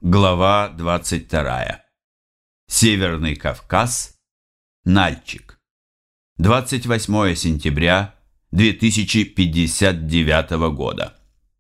Глава 22. Северный Кавказ. Нальчик. 28 сентября 2059 года.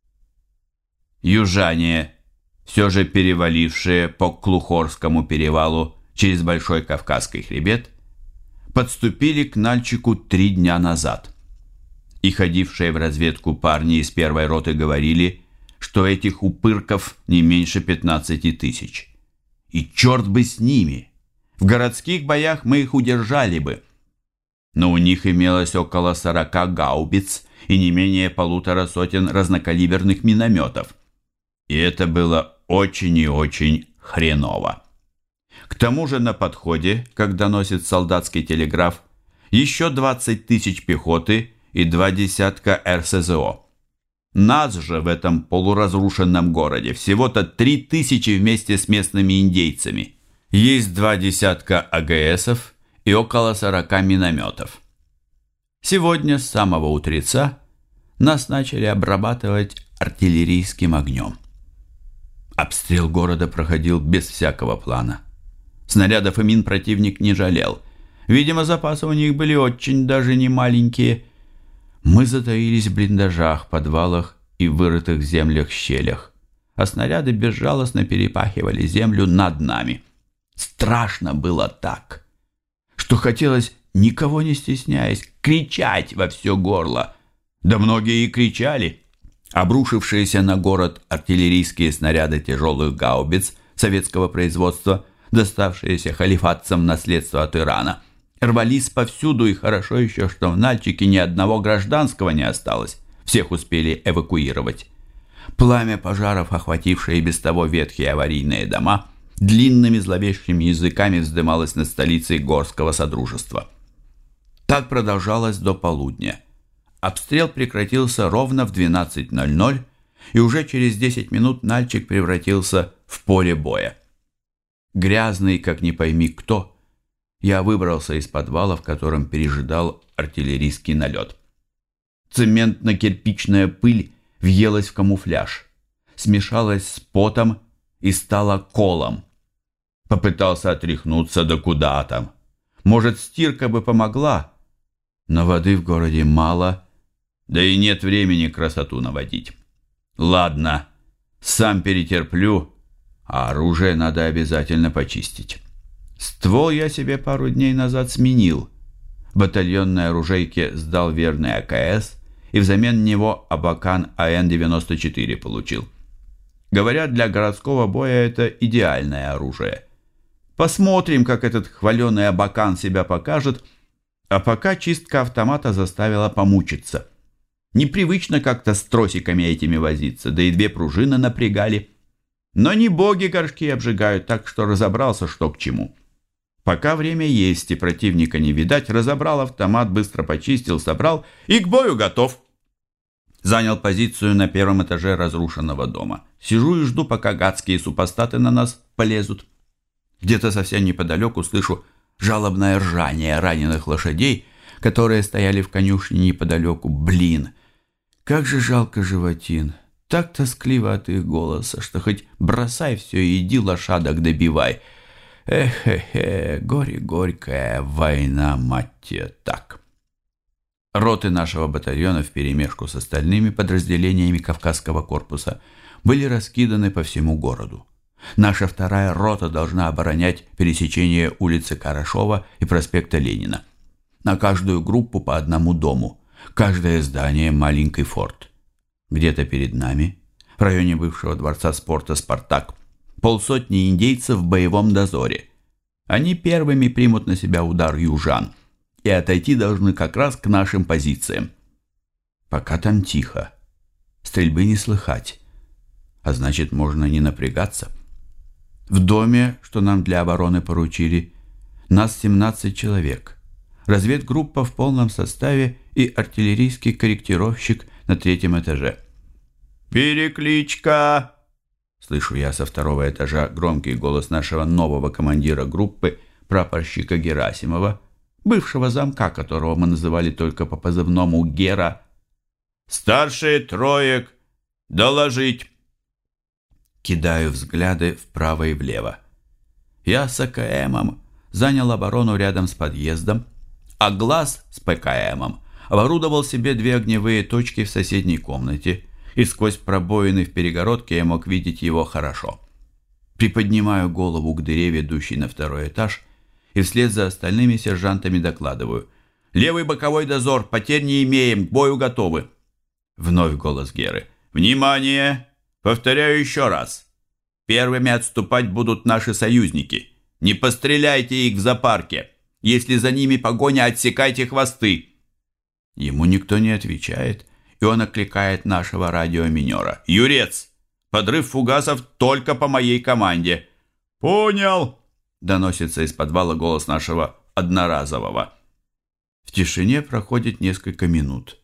Южане, все же перевалившие по Клухорскому перевалу через Большой Кавказский хребет, подступили к Нальчику 3 дня назад. И ходившие в разведку парни из первой роты говорили, что этих упырков не меньше 15 тысяч. И черт бы с ними! В городских боях мы их удержали бы. Но у них имелось около 40 гаубиц и не менее 1,5 сотен разнокалиберных минометов. И это было очень и очень хреново. К тому же на подходе, как доносит солдатский телеграф, еще 20 тысяч пехоты и 2 десятка РСЗО. Нас же в этом полуразрушенном городе всего-то 3000 вместе с местными индейцами. Есть 2 десятка АГСов и около 40 минометов. Сегодня с самого утреца нас начали обрабатывать артиллерийским огнем. Обстрел города проходил без всякого плана. Снарядов и мин противник не жалел. Видимо, запасы у них были очень даже не маленькие. Мы затаились в блиндажах, подвалах и вырытых в землях щелях, а снаряды безжалостно перепахивали землю над нами. Страшно было так, что хотелось, никого не стесняясь, кричать во все горло. Да многие и кричали. Обрушившиеся на город артиллерийские снаряды тяжелых гаубиц советского производства, доставшиеся халифатцам в наследство от Ирана, рвались повсюду, и хорошо еще, что в Нальчике ни одного гражданского не осталось. Всех успели эвакуировать. Пламя пожаров, охватившее и без того ветхие аварийные дома, длинными зловещими языками вздымалось над столицей Горского Содружества. Так продолжалось до полудня. Обстрел прекратился ровно в 12:00, и уже через 10 минут Нальчик превратился в поле боя. Грязный, как не пойми кто, я выбрался из подвала, в котором пережидал артиллерийский налет. Цементно-кирпичная пыль въелась в камуфляж, смешалась с потом и стала колом. Попытался отряхнуться, да куда там. Может, стирка бы помогла, но воды в городе мало, да и нет времени красоту наводить. Ладно, сам перетерплю, а оружие надо обязательно почистить. Ствол я себе пару дней назад сменил. В батальонной оружейке сдал верный АКС и взамен него Абакан АН-94 получил. Говорят, для городского боя это идеальное оружие. Посмотрим, как этот хваленый Абакан себя покажет, а пока чистка автомата заставила помучиться. Непривычно как-то с тросиками этими возиться, да и 2 пружины напрягали. Но не боги горшки обжигают, так что разобрался, что к чему. Пока время есть и противника не видать, разобрал автомат, быстро почистил, собрал и к бою готов. Занял позицию на 1-м этаже разрушенного дома. Сижу и жду, пока гадские супостаты на нас полезут. Где-то совсем неподалеку слышу жалобное ржание раненых лошадей, которые стояли в конюшне неподалеку. Блин, как же жалко животин. Так тоскливо от их голоса, что хоть бросай все и иди лошадок добивай. Эхе-хе, горе горькая война, мать те, так. Роты нашего батальона вперемешку с остальными подразделениями Кавказского корпуса были раскиданы по всему городу. Наша 2-я рота должна оборонять пересечение улицы Карашова и проспекта Ленина. На каждую группу по одному дому, каждое здание маленький форт. Где-то перед нами, в районе бывшего дворца спорта «Спартак», 150 индейцев в боевом дозоре. Они первыми примут на себя удар южан и отойти должны как раз к нашим позициям. Пока там тихо, стрельбы не слыхать, а значит, можно не напрягаться. В доме, что нам для обороны поручили, нас 17 человек. Разведгруппа в полном составе и артиллерийский корректировщик на 3-м этаже. «Перекличка!» Слышу я со 2-го этажа громкий голос нашего нового командира группы, прапорщика Герасимова, бывшего замка, которого мы называли только по позывному Гера. «Старшие троек! Доложить!» Кидаю взгляды вправо и влево. Я с АКМом занял оборону рядом с подъездом, а Глаз с ПКМом оборудовал себе 2 огневые точки в соседней комнате, и сквозь пробоины в перегородке я мог видеть его хорошо. Приподнимаю голову к дыре, ведущей на 2-й этаж, и вслед за остальными сержантами докладываю: «Левый боковой дозор, потерь не имеем, к бою готовы». Вновь голос Геры: «Внимание! Повторяю еще раз. Первыми отступать будут наши союзники. Не постреляйте их в зоопарке. Если за ними погоня, отсекайте хвосты». Ему никто не отвечает, и он окликает нашего радиоминера: «Юрец, подрыв фугасов только по моей команде». «Понял!» — доносится из подвала голос нашего одноразового. В тишине проходит несколько минут.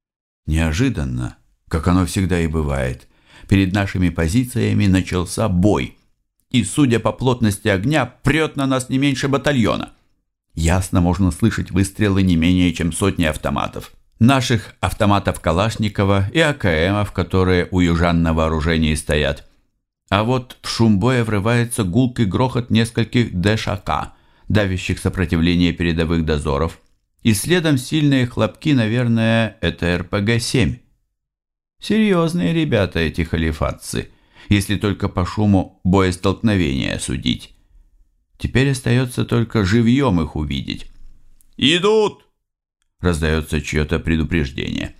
Неожиданно, как оно всегда и бывает, перед нашими позициями начался бой, и, судя по плотности огня, прет на нас не меньше батальона. Ясно можно слышать выстрелы не менее чем 100 автоматов. Наших автоматов Калашникова и АКМов, которые у южан на вооружении стоят. А вот в шум боя врывается гулкий грохот нескольких ДШК, давящих сопротивление передовых дозоров, и следом сильные хлопки, наверное, это РПГ-7. Серьезные ребята эти халифатцы, если только по шуму боестолкновения судить. Теперь остается только живьем их увидеть. «Идут!» — раздается чье-то предупреждение.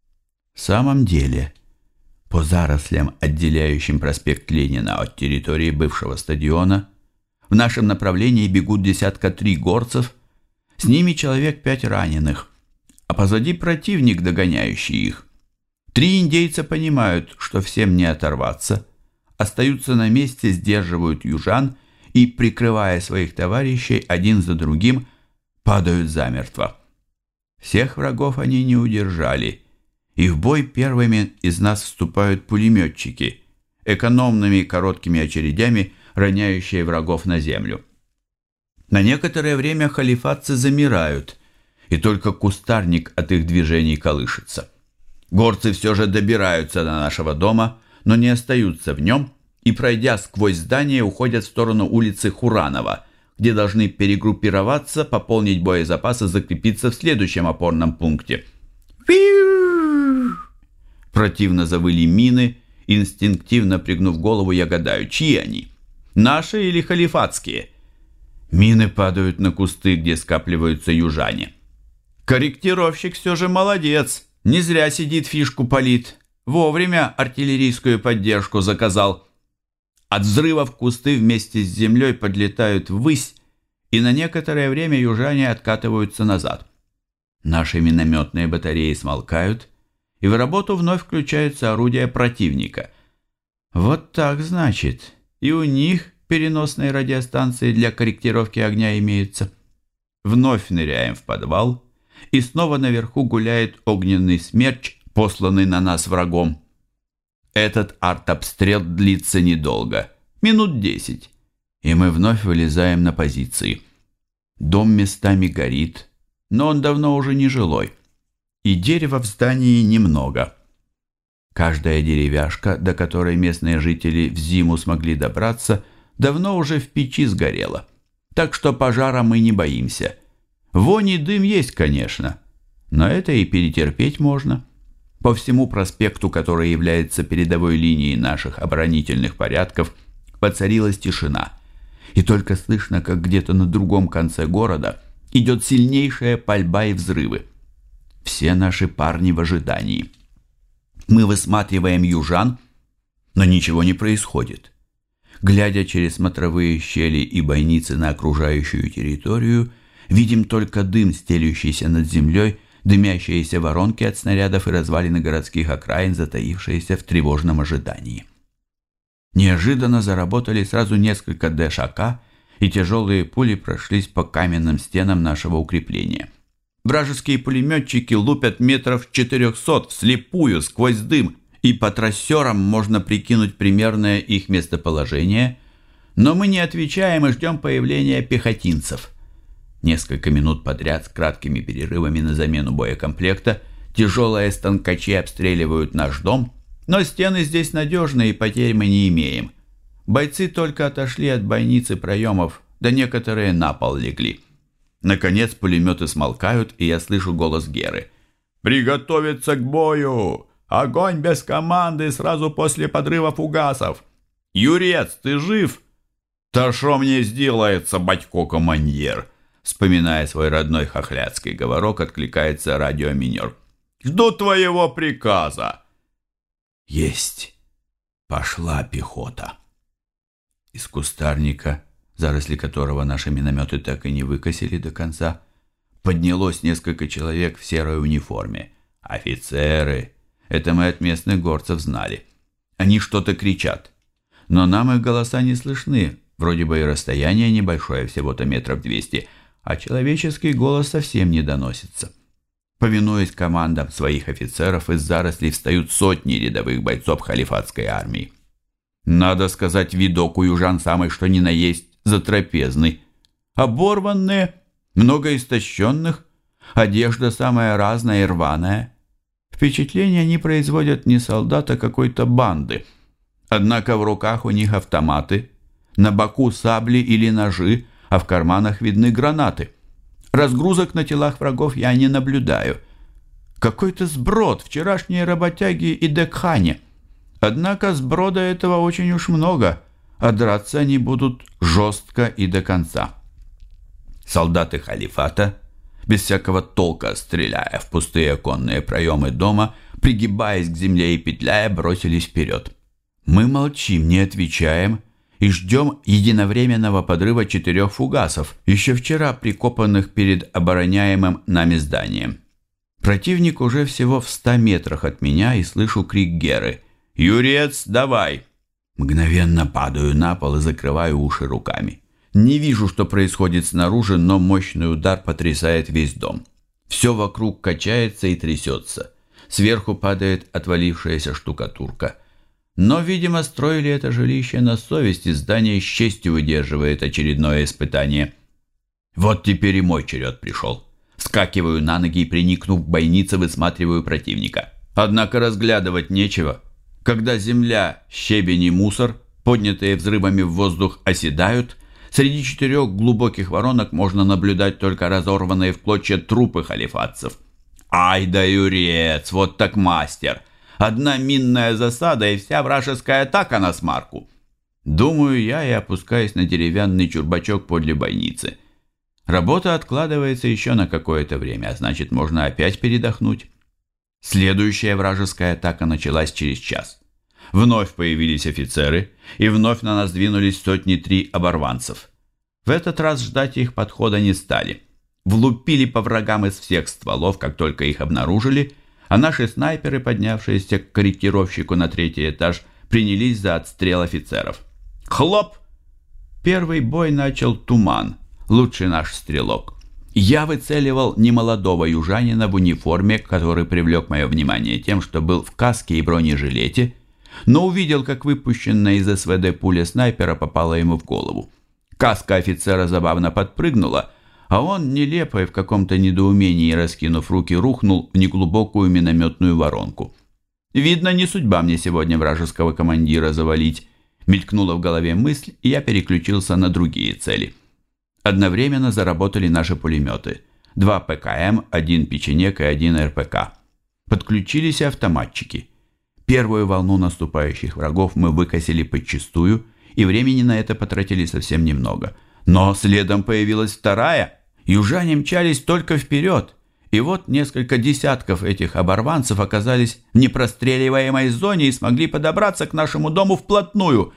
В самом деле, по зарослям, отделяющим проспект Ленина от территории бывшего стадиона, в нашем направлении бегут 3 горцев, с ними человек 5 раненых, а позади противник, догоняющий их. 3 индейца понимают, что всем не оторваться, остаются на месте, сдерживают южан и, прикрывая своих товарищей, один за другим падают замертво. Всех врагов они не удержали, и в бой первыми из нас вступают пулеметчики, экономными короткими очередями роняющие врагов на землю. На некоторое время халифатцы замирают, и только кустарник от их движений колышется. Горцы все же добираются до нашего дома, но не остаются в нем, и, пройдя сквозь здание, уходят в сторону улицы Хуранова, где должны перегруппироваться, пополнить боезапас и закрепиться в следующем опорном пункте. Противно завыли мины, инстинктивно пригнув голову, я гадаю, чьи они? Наши или халифатские? Мины падают на кусты, где скапливаются южане. Корректировщик все же молодец, не зря сидит, фишку палит. Вовремя артиллерийскую поддержку заказал. От взрывов кусты вместе с землей подлетают ввысь, и на некоторое время южане откатываются назад. Наши минометные батареи смолкают, и в работу вновь включаются орудия противника. Вот так, значит, и у них переносные радиостанции для корректировки огня имеются. Вновь ныряем в подвал, и снова наверху гуляет огненный смерч, посланный на нас врагом. Этот артобстрел длится недолго, минут 10, и мы вновь вылезаем на позиции. Дом местами горит, но он давно уже не жилой, и дерева в здании немного. Каждая деревяшка, до которой местные жители в зиму смогли добраться, давно уже в печи сгорела, так что пожара мы не боимся. Вонь и дым есть, конечно, но это и перетерпеть можно. По всему проспекту, который является передовой линией наших оборонительных порядков, воцарилась тишина, и только слышно, как где-то на другом конце города идет сильнейшая пальба и взрывы. Все наши парни в ожидании. Мы высматриваем южан, но ничего не происходит. Глядя через смотровые щели и бойницы на окружающую территорию, видим только дым, стелющийся над землей, дымящиеся воронки от снарядов и развалины городских окраин, затаившиеся в тревожном ожидании. Неожиданно заработали сразу несколько ДШК, и тяжелые пули прошлись по каменным стенам нашего укрепления. Вражеские пулеметчики лупят метров 400 вслепую сквозь дым, и по трассерам можно прикинуть примерное их местоположение, но мы не отвечаем и ждем появления пехотинцев. Несколько минут подряд с краткими перерывами на замену боекомплекта тяжелые станкачи обстреливают наш дом, но стены здесь надежные, и потерь мы не имеем. бойцы только отошли от бойницы проемов, да некоторые на пол легли. Наконец пулеметы смолкают, и я слышу голос Геры. «Приготовиться к бою! Огонь без команды сразу после подрыва фугасов! Юрец, ты жив?» «Та шо мне сделается, батько-командир?» Вспоминая свой родной хохлядский говорок, откликается радиоминер. «Жду твоего приказа!» «Есть! Пошла пехота!» Из кустарника, заросли которого наши минометы так и не выкосили до конца, поднялось несколько человек в серой униформе. Офицеры! Это мы от местных горцев знали. Они что-то кричат. Но нам их голоса не слышны. Вроде бы и расстояние небольшое, всего-то метров 200, а человеческий голос совсем не доносится. Повинуясь командам своих офицеров, из зарослей встают сотни рядовых бойцов халифатской армии. Надо сказать, видок у южан самый что ни на есть затрапезный. Оборванные, много истощенных, одежда самая разная и рваная. Впечатление они производят не солдат, а какой-то банды. Однако в руках у них автоматы, на боку сабли или ножи, а в карманах видны гранаты. Разгрузок на телах врагов я не наблюдаю. Какой-то сброд, вчерашние работяги и декхане. Однако сброда этого очень уж много, а драться они будут жестко и до конца. Солдаты халифата, без всякого толка стреляя в пустые оконные проемы дома, пригибаясь к земле и петляя, бросились вперед. Мы молчим, не отвечаем и ждем единовременного подрыва 4 фугасов, еще вчера прикопанных перед обороняемым нами зданием. Противник уже всего в 100 метрах от меня, и слышу крик Геры: «Юрец, давай!» Мгновенно падаю на пол и закрываю уши руками. Не вижу, что происходит снаружи, но мощный удар потрясает весь дом. Все вокруг качается и трясется. Сверху падает отвалившаяся штукатурка. Но, видимо, строили это жилище на совесть, и здание с честью выдерживает очередное испытание. Вот теперь и мой черед пришел. Вскакиваю на ноги и, приникнув к бойнице, высматриваю противника. Однако разглядывать нечего. Когда земля, щебень и мусор, поднятые взрывами в воздух, оседают, среди 4 глубоких воронок можно наблюдать только разорванные в клочья трупы халифатцев. Ай да юрец, вот так мастер! Одна минная засада и вся вражеская атака на смарку. Думаю я и опускаюсь на деревянный чурбачок подле бойницы. Работа откладывается еще на какое-то время, а значит, можно опять передохнуть. Следующая вражеская атака началась через час. Вновь появились офицеры, и вновь на нас двинулись 103 оборванцев. В этот раз ждать их подхода не стали. Влупили по врагам из всех стволов, как только их обнаружили, а наши снайперы, поднявшиеся к корректировщику на 3-й этаж, принялись за отстрел офицеров. Хлоп! Первый бой начал Туман, лучший наш стрелок. Я выцеливал немолодого южанина в униформе, который привлек мое внимание тем, что был в каске и бронежилете, но увидел, как выпущенная из СВД пуля снайпера попала ему в голову. Каска офицера забавно подпрыгнула, а он, нелепо и в каком-то недоумении раскинув руки, рухнул в неглубокую минометную воронку. «Видно, не судьба мне сегодня вражеского командира завалить», мелькнула в голове мысль, и я переключился на другие цели. Одновременно заработали наши пулеметы. 2 ПКМ, 1 печенек и 1 РПК. Подключились и автоматчики. Первую волну наступающих врагов мы выкосили подчистую, и времени на это потратили совсем немного. Но следом появилась вторая. Южане мчались только вперед. И вот несколько десятков этих оборванцев оказались в непростреливаемой зоне и смогли подобраться к нашему дому вплотную.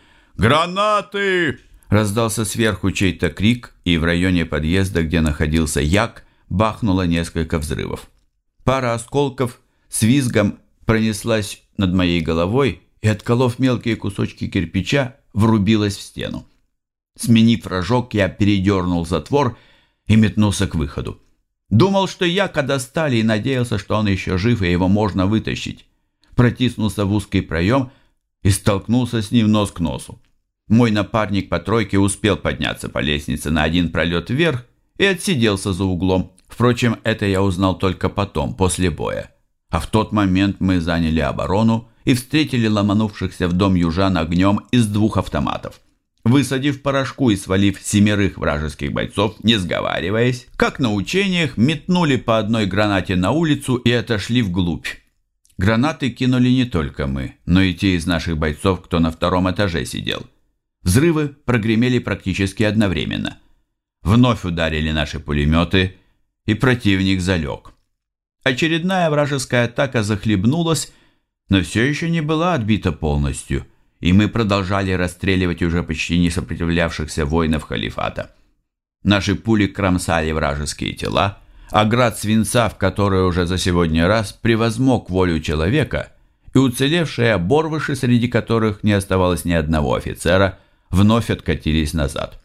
«Гранаты!» — раздался сверху чей-то крик, и в районе подъезда, где находился Як, бахнуло несколько взрывов. Пара осколков с визгом пронеслась над моей головой и, отколов мелкие кусочки кирпича, врубилась в стену. Сменив рожок, я передернул затвор и метнулся к выходу. Думал, что Яка достали, и надеялся, что он еще жив, и его можно вытащить. Протиснулся в узкий проем и столкнулся с ним нос к носу. Мой напарник по тройке успел подняться по лестнице на 1 пролет вверх и отсиделся за углом. Впрочем, это я узнал только потом, после боя. А в тот момент мы заняли оборону и встретили ломанувшихся в дом южан огнем из 2 автоматов. Высадив порошку и свалив 7 вражеских бойцов, не сговариваясь, как на учениях, метнули по одной гранате на улицу и отошли вглубь. Гранаты кинули не только мы, но и те из наших бойцов, кто на 2 этаже сидел. Взрывы прогремели практически одновременно. Вновь ударили наши пулеметы, и противник залег. Очередная вражеская атака захлебнулась, но все еще не была отбита полностью, и мы продолжали расстреливать уже почти не сопротивлявшихся воинов халифата. Наши пули кромсали вражеские тела, а град свинца, в который уже за сегодня раз превозмог волю человека, и уцелевшие оборвыши, среди которых не оставалось ни одного офицера, вновь откатились назад.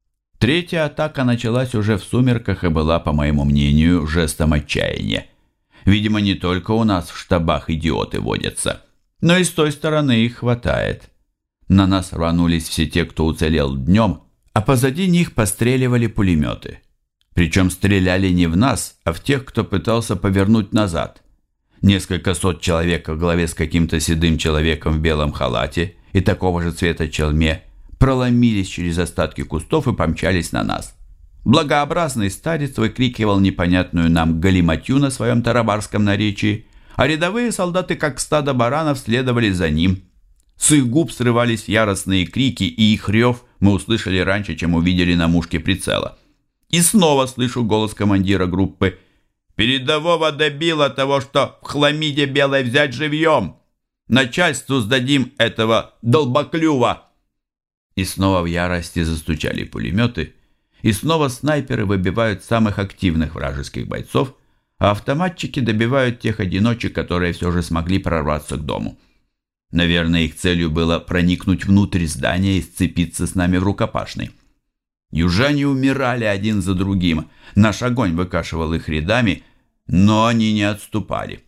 3-я атака началась уже в сумерках и была, по моему мнению, жестом отчаяния. Видимо, не только у нас в штабах идиоты водятся, но и с той стороны их хватает. На нас рванулись все те, кто уцелел днем, а позади них постреливали пулеметы. Причем стреляли не в нас, а в тех, кто пытался повернуть назад. Несколько сот человек во главе с каким-то седым человеком в белом халате и такого же цвета челме проломились через остатки кустов и помчались на нас. Благообразный старец выкрикивал непонятную нам галиматью на своем тарабарском наречии, а рядовые солдаты, как стадо баранов, следовали за ним. С их губ срывались яростные крики, и их рев мы услышали раньше, чем увидели на мушке прицела. И снова слышу голос командира группы: «Передового добило того, что в хламиде белой взять живьем! Начальству сдадим этого долбоклюва!» И снова в ярости застучали пулеметы, и снова снайперы выбивают самых активных вражеских бойцов, а автоматчики добивают тех одиночек, которые все же смогли прорваться к дому. Наверное, их целью было проникнуть внутрь здания и сцепиться с нами в рукопашной. Южане умирали один за другим, наш огонь выкашивал их рядами, но они не отступали.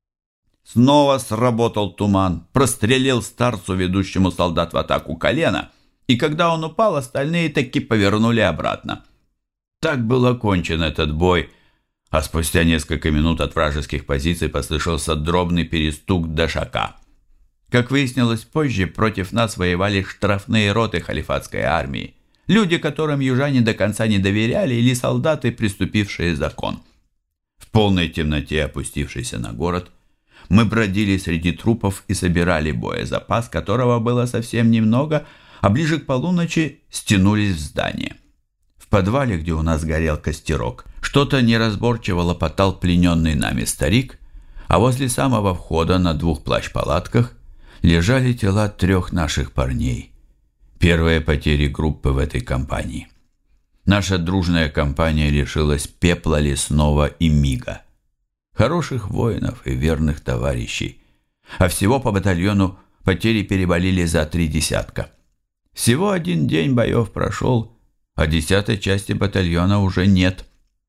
Снова сработал туман, прострелил старцу, ведущему солдат в атаку, колено, и когда он упал, остальные таки повернули обратно. Так был окончен этот бой, а спустя несколько минут от вражеских позиций послышался дробный перестук дошака. Как выяснилось позже, против нас воевали штрафные роты халифатской армии, люди, которым южане до конца не доверяли, или солдаты, приступившие закон. В полной темноте, опустившейся на город, мы бродили среди трупов и собирали боезапас, которого было совсем немного, а ближе к полуночи стянулись в здание. В подвале, где у нас горел костерок, что-то неразборчиво лопотал плененный нами старик, а возле самого входа на 2 плащ-палатках лежали тела 3 наших парней. Первые потери группы в этой кампании. Наша дружная компания лишилась пепла лесного и мига. Хороших воинов и верных товарищей. А всего по батальону потери перевалили за 3 десятка. Всего 1 день боев прошел, а 10-й части батальона уже нет.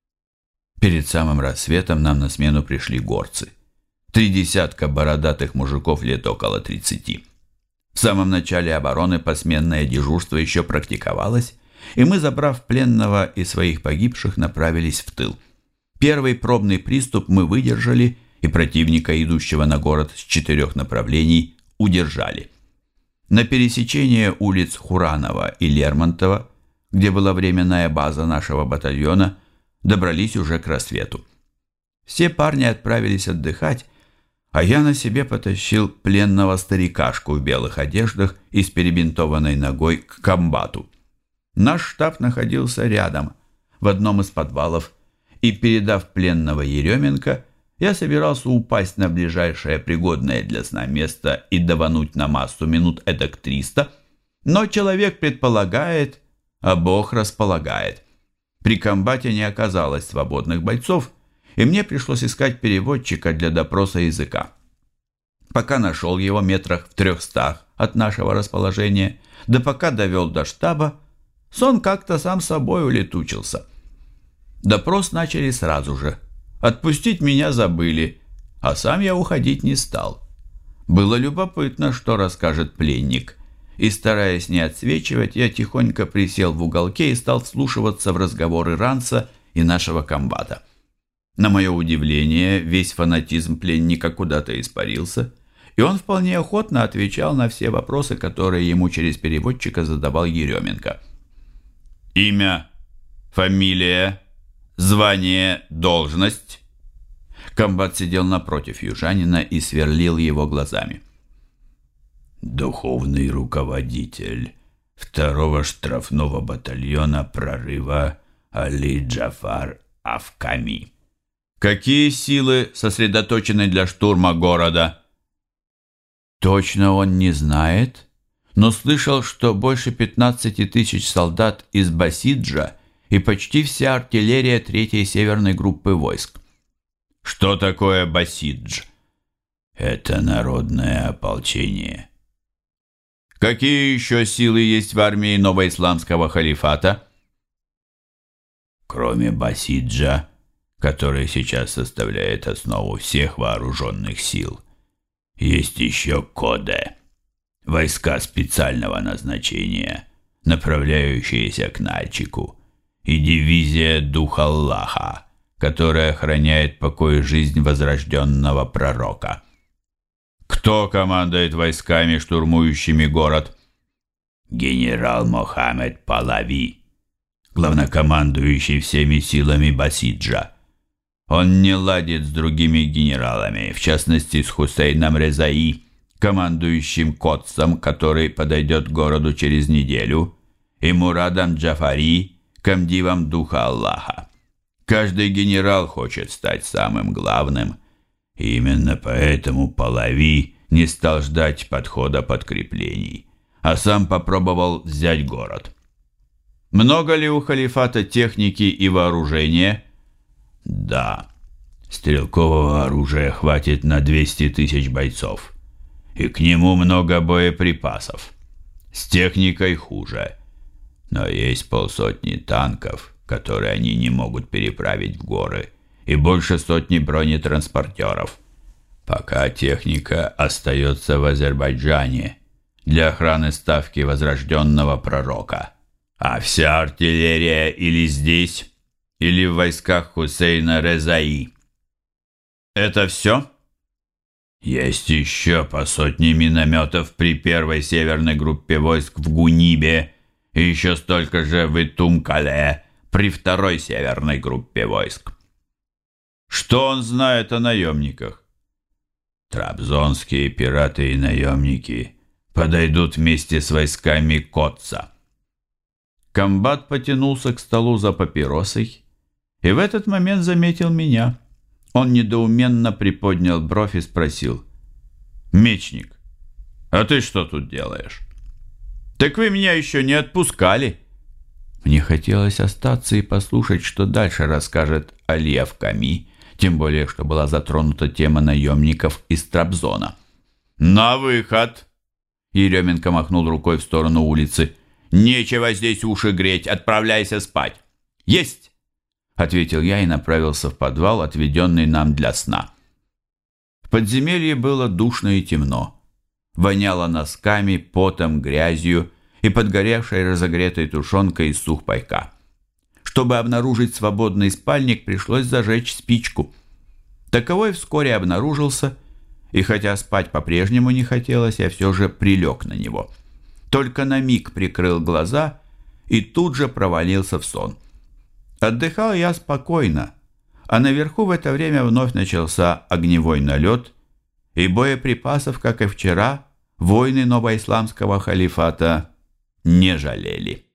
Перед самым рассветом нам на смену пришли горцы. 3 десятка бородатых мужиков лет около 30. В самом начале обороны посменное дежурство еще практиковалось, и мы, забрав пленного и своих погибших, направились в тыл. Первый пробный приступ мы выдержали, и противника, идущего на город с 4 направлений, удержали. На пересечение улиц Хуранова и Лермонтова, где была временная база нашего батальона, добрались уже к рассвету. Все парни отправились отдыхать, а я на себе потащил пленного старикашку в белых одеждах и с перебинтованной ногой к комбату. Наш штаб находился рядом, в одном из подвалов, и, передав пленного Еременко, я собирался упасть на ближайшее пригодное для сна место и давануть на массу минут эдак 300, но человек предполагает, а Бог располагает. При комбате не оказалось свободных бойцов, и мне пришлось искать переводчика для допроса языка. Пока нашел его метрах в 300 от нашего расположения, да пока довел до штаба, сон как-то сам собой улетучился. Допрос начали сразу же. Отпустить меня забыли, а сам я уходить не стал. Было любопытно, что расскажет пленник, и, стараясь не отсвечивать, я тихонько присел в уголке и стал вслушиваться в разговоры Ранца и нашего комбата. На мое удивление, весь фанатизм пленника куда-то испарился, и он вполне охотно отвечал на все вопросы, которые ему через переводчика задавал Еременко. «Имя, фамилия, звание, должность?» Комбат сидел напротив южанина и сверлил его глазами. «Духовный руководитель 2-го штрафного батальона прорыва Али Джафар Афками». «Какие силы сосредоточены для штурма города?» Точно он не знает, но слышал, что больше 15 тысяч солдат из Басиджа и почти вся артиллерия 3-й северной группы войск. Что такое Басидж? Это народное ополчение. Какие еще силы есть в армии новоисламского халифата? Кроме Басиджа, который сейчас составляет основу всех вооруженных сил, есть еще Коде, войска специального назначения, направляющиеся к Нальчику, и дивизия Дух Аллаха, которая охраняет покой и жизнь возрожденного пророка. Кто командует войсками, штурмующими город? Генерал Мохаммед Палави, главнокомандующий всеми силами Басиджа. Он не ладит с другими генералами, в частности с Хусейном Резаи, командующим Котсом, который подойдет к городу через неделю, и Мурадом Джафари, комдивом Духа Аллаха. Каждый генерал хочет стать самым главным, и именно поэтому Палави не стал ждать подхода подкреплений, а сам попробовал взять город. Много ли у халифата техники и вооружения? Да, стрелкового оружия хватит на 200 тысяч бойцов, и к нему много боеприпасов. С техникой хуже, но есть 50 танков, которые они не могут переправить в горы, и больше 100 бронетранспортеров. Пока техника остается в Азербайджане для охраны ставки возрожденного пророка, а вся артиллерия или здесь, или в войсках Хусейна Резаи. Это все? Есть еще по 100 минометов при 1-й северной группе войск в Гунибе и еще столько же в Итум-Кале при 2-й северной группе войск. Что он знает о наемниках? Трабзонские пираты и наемники подойдут вместе с войсками Котца. Комбат потянулся к столу за папиросой и в этот момент заметил меня. Он недоуменно приподнял бровь и спросил: «Мечник, а ты что тут делаешь?» «Так вы меня еще не отпускали». Мне хотелось остаться и послушать, что дальше расскажет Али Афками, тем более, что была затронута тема наемников из Трабзона. «На выход!» Еременко махнул рукой в сторону улицы. «Нечего здесь уши греть, отправляйся спать!» «Есть!» — ответил я и направился в подвал, отведенный нам для сна. В подземелье было душно и темно. Воняло носками, потом, грязью и подгоревшей разогретой тушенкой из сухпайка. Чтобы обнаружить свободный спальник, пришлось зажечь спичку. Таковой вскоре обнаружился, и хотя спать по-прежнему не хотелось, я все же прилег на него. Только на миг прикрыл глаза и тут же провалился в сон. Отдыхал я спокойно, а наверху в это время вновь начался огневой налет, и боеприпасов, как и вчера, воины новоисламского халифата не жалели.